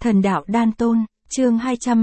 Thần đạo đan tôn, chương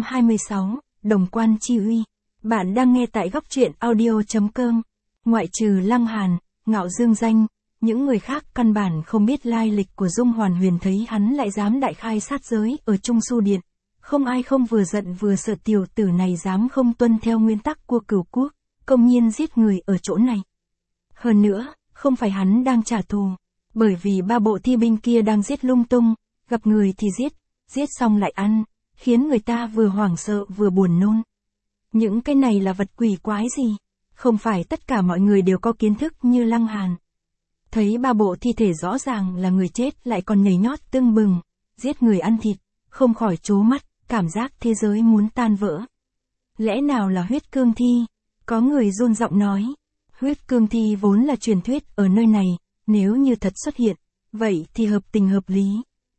226, Đồng quan chi uy. Bạn đang nghe tại góc truyện audio.com. Ngoại trừ Lăng Hàn, Ngạo Dương Danh, những người khác căn bản không biết lai lịch của Dung Hoàn Huyền, thấy hắn lại dám đại khai sát giới ở Trung Su Điện. Không ai không vừa giận vừa sợ tiểu tử này dám không tuân theo nguyên tắc của Cửu Quốc, công nhiên giết người ở chỗ này. Hơn nữa, không phải hắn đang trả thù, bởi vì ba bộ thi binh kia đang giết lung tung, gặp người thì giết xong lại ăn, khiến người ta vừa hoảng sợ vừa buồn nôn. Những cái này là vật quỷ quái gì? Không phải tất cả mọi người đều có kiến thức như Lăng Hàn. Thấy ba bộ thi thể rõ ràng là người chết lại còn nhảy nhót tưng bừng, giết người ăn thịt, không khỏi trố mắt, cảm giác thế giới muốn tan vỡ. Lẽ nào là huyết cương thi? Có người run giọng nói. Huyết cương thi vốn là truyền thuyết ở nơi này, nếu như thật xuất hiện, vậy thì hợp tình hợp lý.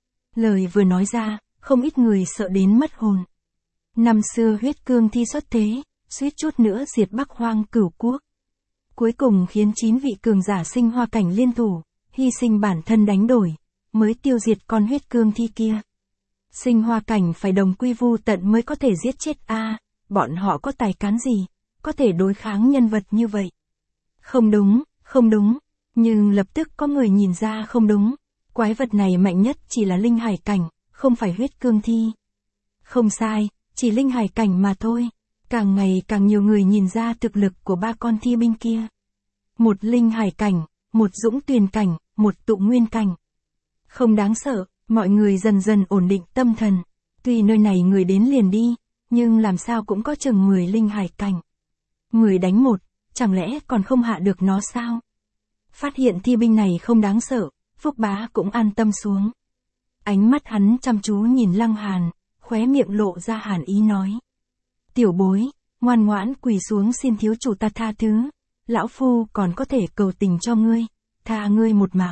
Lời vừa nói ra, không ít người sợ đến mất hồn. Năm xưa huyết cương thi xuất thế, suýt chút nữa diệt Bắc Hoang Cửu Quốc. Cuối cùng khiến 9 vị cường giả Sinh Hoa cảnh liên thủ, hy sinh bản thân đánh đổi, mới tiêu diệt con huyết cương thi kia. Sinh Hoa cảnh phải đồng quy vu tận mới có thể giết chết bọn họ có tài cán gì, có thể đối kháng nhân vật như vậy. Không đúng, nhưng lập tức có người nhìn ra không đúng. Quái vật này mạnh nhất chỉ là linh hải cảnh, không phải huyết cương thi. Không sai, chỉ linh hải cảnh mà thôi. Càng ngày càng nhiều người nhìn ra thực lực của ba con thi binh kia. Một linh hải cảnh, một dũng tuyền cảnh, một tụ nguyên cảnh. Không đáng sợ, mọi người dần dần ổn định tâm thần. Tuy nơi này người đến liền đi, nhưng làm sao cũng có chừng 10 linh hải cảnh. 10 đánh 1, chẳng lẽ còn không hạ được nó sao? Phát hiện thi binh này không đáng sợ, Phúc Bá cũng an tâm xuống. Ánh mắt hắn chăm chú nhìn Lăng Hàn, khóe miệng lộ ra hàn ý nói. Tiểu bối, ngoan ngoãn quỳ xuống xin thiếu chủ ta tha thứ, lão phu còn có thể cầu tình cho ngươi, tha ngươi một mạng.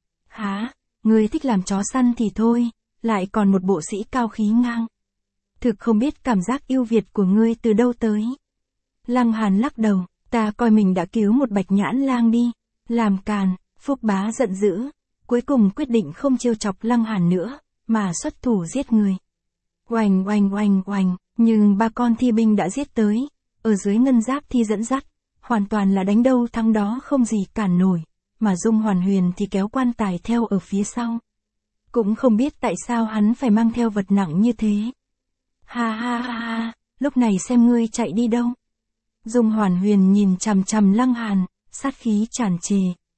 Hả, ngươi thích làm chó săn thì thôi, lại còn một bộ sĩ cao khí ngang. Thực không biết cảm giác yêu Việt của ngươi từ đâu tới. Lăng Hàn lắc đầu, ta coi mình đã cứu một Bạch Nhãn Lang đi, làm càn. Phúc Bá giận dữ, cuối cùng quyết định không trêu chọc Lăng Hàn nữa, mà xuất thủ giết người. Oanh, nhưng ba con thi binh đã giết tới, ở dưới ngân giáp thi dẫn dắt, hoàn toàn là đánh đâu thắng đó không gì cản nổi, mà Dung Hoàn Huyền thì kéo quan tài theo ở phía sau. Cũng không biết tại sao hắn phải mang theo vật nặng như thế. Ha, lúc này xem ngươi chạy đi đâu. Dung Hoàn Huyền nhìn chằm chằm Lăng Hàn, sát khí tràn trề.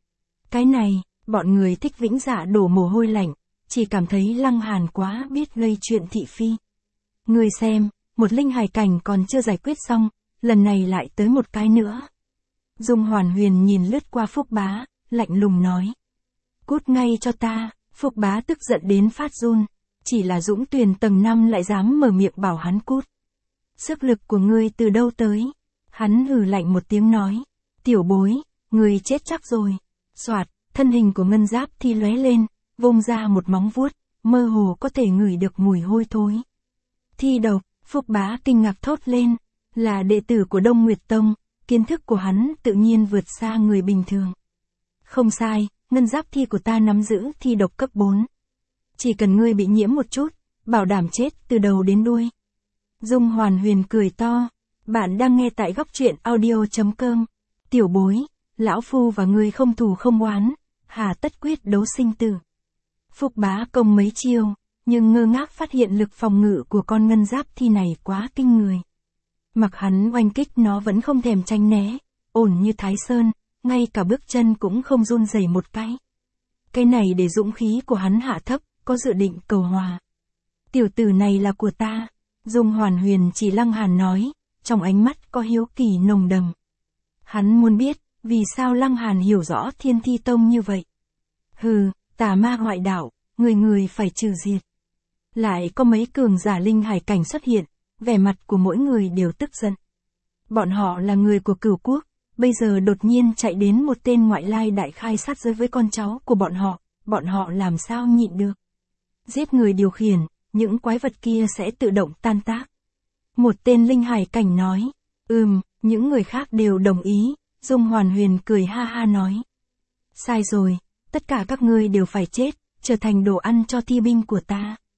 Cái này, bọn người thích Vĩnh Dạ đổ mồ hôi lạnh, chỉ cảm thấy Lăng Hàn quá biết gây chuyện thị phi. Ngươi xem, một linh hải cảnh còn chưa giải quyết xong, lần này lại tới một cái nữa. Dung Hoàn Huyền nhìn lướt qua Phúc Bá, lạnh lùng nói. Cút ngay cho ta. Phúc Bá tức giận đến phát run, chỉ là dũng tuyền tầng 5 lại dám mở miệng bảo hắn cút. Sức lực của ngươi từ đâu tới? Hắn hừ lạnh một tiếng nói. Tiểu bối, ngươi chết chắc rồi. Soạt, thân hình của ngân giáp thi lóe lên, vung ra một móng vuốt, mơ hồ có thể ngửi được mùi hôi thối. Thi độc, Phúc Bá kinh ngạc thốt lên, là đệ tử của Đông Nguyệt Tông, kiến thức của hắn tự nhiên vượt xa người bình thường. Không sai, ngân giáp thi của ta nắm giữ thi độc cấp 4. Chỉ cần ngươi bị nhiễm một chút, bảo đảm chết từ đầu đến đuôi. Dung Hoàn Huyền cười to, bạn đang nghe tại góc truyện audio.com. Tiểu bối, lão phu và ngươi không thù không oán, hà tất quyết đấu sinh tử. Phúc Bá công mấy chiêu, nhưng ngơ ngác phát hiện lực phòng ngự của con ngân giáp thi này quá kinh người. Mặc hắn oanh kích nó vẫn không thèm tránh né, ổn như Thái Sơn, ngay cả bước chân cũng không run rẩy một cái. Cái này để dũng khí của hắn hạ thấp, có dự định cầu hòa. Tiểu tử này là của ta. Dung Hoàn Huyền chỉ Lăng Hàn nói, trong ánh mắt có hiếu kỳ nồng đậm. Hắn muốn biết, vì sao Lăng Hàn hiểu rõ Thiên Thi Tông như vậy. Hừ, tà ma ngoại đạo, người phải trừ diệt. Lại có mấy cường giả linh hải cảnh xuất hiện, vẻ mặt của mỗi người đều tức giận. Bọn họ là người của Cửu Quốc, bây giờ đột nhiên chạy đến một tên ngoại lai đại khai sát giới với con cháu của bọn họ làm sao nhịn được. Giết người điều khiển, những quái vật kia sẽ tự động tan tác. Một tên linh hải cảnh nói, những người khác đều đồng ý. Dung Hoàn Huyền cười ha ha nói. Sai rồi, tất cả các ngươi đều phải chết, trở thành đồ ăn cho thi binh của ta.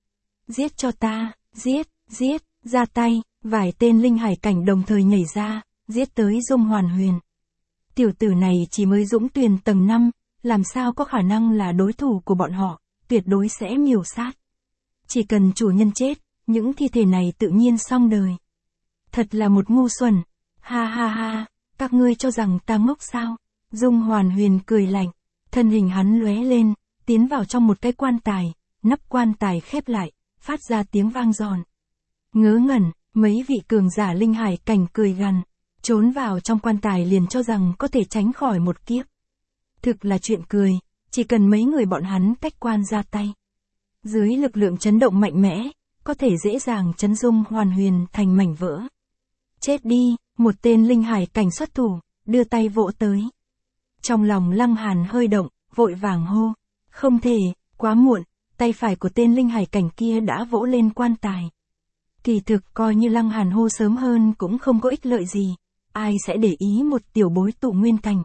Giết cho ta, giết, giết, ra tay, vài tên linh hải cảnh đồng thời nhảy ra, giết tới Dung Hoàn Huyền. Tiểu tử này chỉ mới dũng tuyền tầng 5, làm sao có khả năng là đối thủ của bọn họ, tuyệt đối sẽ miểu sát. Chỉ cần chủ nhân chết, những thi thể này tự nhiên xong đời. Thật là một ngu xuẩn. Ha ha ha, các ngươi cho rằng ta ngốc sao? Dung Hoàn Huyền cười lạnh, thân hình hắn lóe lên, tiến vào trong một cái quan tài, nắp quan tài khép lại, phát ra tiếng vang giòn. Ngớ ngẩn, mấy vị cường giả linh hải cảnh cười gằn, trốn vào trong quan tài liền cho rằng có thể tránh khỏi một kiếp. Thực là chuyện cười, chỉ cần mấy người bọn hắn cách quan ra tay. Dưới lực lượng chấn động mạnh mẽ, có thể dễ dàng chấn Dung Hoàn Huyền thành mảnh vỡ. Chết đi, một tên linh hải cảnh xuất thủ, đưa tay vỗ tới. Trong lòng Lăng Hàn hơi động, vội vàng hô. Không thể, quá muộn, tay phải của tên linh hải cảnh kia đã vỗ lên quan tài. Kỳ thực coi như Lăng Hàn hô sớm hơn cũng không có ích lợi gì, ai sẽ để ý một tiểu bối tụ nguyên cảnh.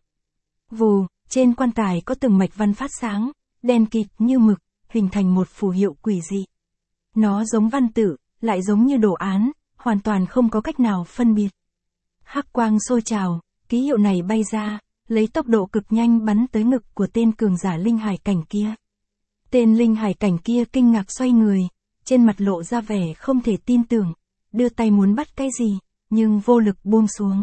Vù, trên quan tài có từng mạch văn phát sáng, đen kịt như mực, hình thành một phù hiệu quỷ dị. Nó giống văn tự, lại giống như đồ án, hoàn toàn không có cách nào phân biệt. Hắc quang sôi trào, ký hiệu này bay ra, lấy tốc độ cực nhanh bắn tới ngực của tên cường giả linh hải cảnh kia. Tên linh hải cảnh kia kinh ngạc xoay người, trên mặt lộ ra vẻ không thể tin tưởng, đưa tay muốn bắt cái gì, nhưng vô lực buông xuống.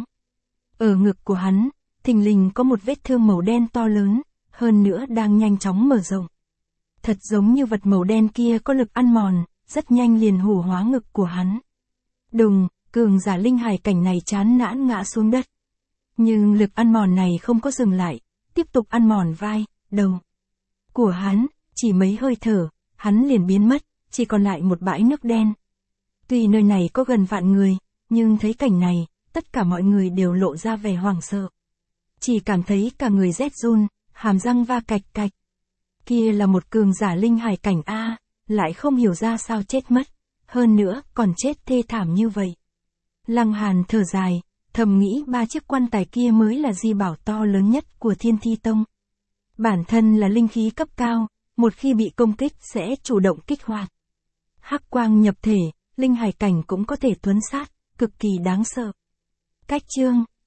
Ở ngực của hắn, thình lình có một vết thương màu đen to lớn, hơn nữa đang nhanh chóng mở rộng. Thật giống như vật màu đen kia có lực ăn mòn, rất nhanh liền hủ hóa ngực của hắn. Đùng, cường giả linh hải cảnh này chán nản ngã xuống đất. Nhưng lực ăn mòn này không có dừng lại, tiếp tục ăn mòn vai, đầu của hắn, chỉ mấy hơi thở, hắn liền biến mất, chỉ còn lại một bãi nước đen. Tuy nơi này có gần vạn người, nhưng thấy cảnh này, tất cả mọi người đều lộ ra vẻ hoảng sợ. Chỉ cảm thấy cả người rét run, hàm răng va cạch cạch. Kia là một cường giả linh hải cảnh A, lại không hiểu ra sao chết mất, hơn nữa còn chết thê thảm như vậy. Lăng Hàn thở dài, thầm nghĩ 3 chiếc quan tài kia mới là di bảo to lớn nhất của Thiên Thi Tông. Bản thân là linh khí cấp cao, một khi bị công kích sẽ chủ động kích hoạt. Hắc quang nhập thể, linh hải cảnh cũng có thể tuấn sát, cực kỳ đáng sợ. Cách chương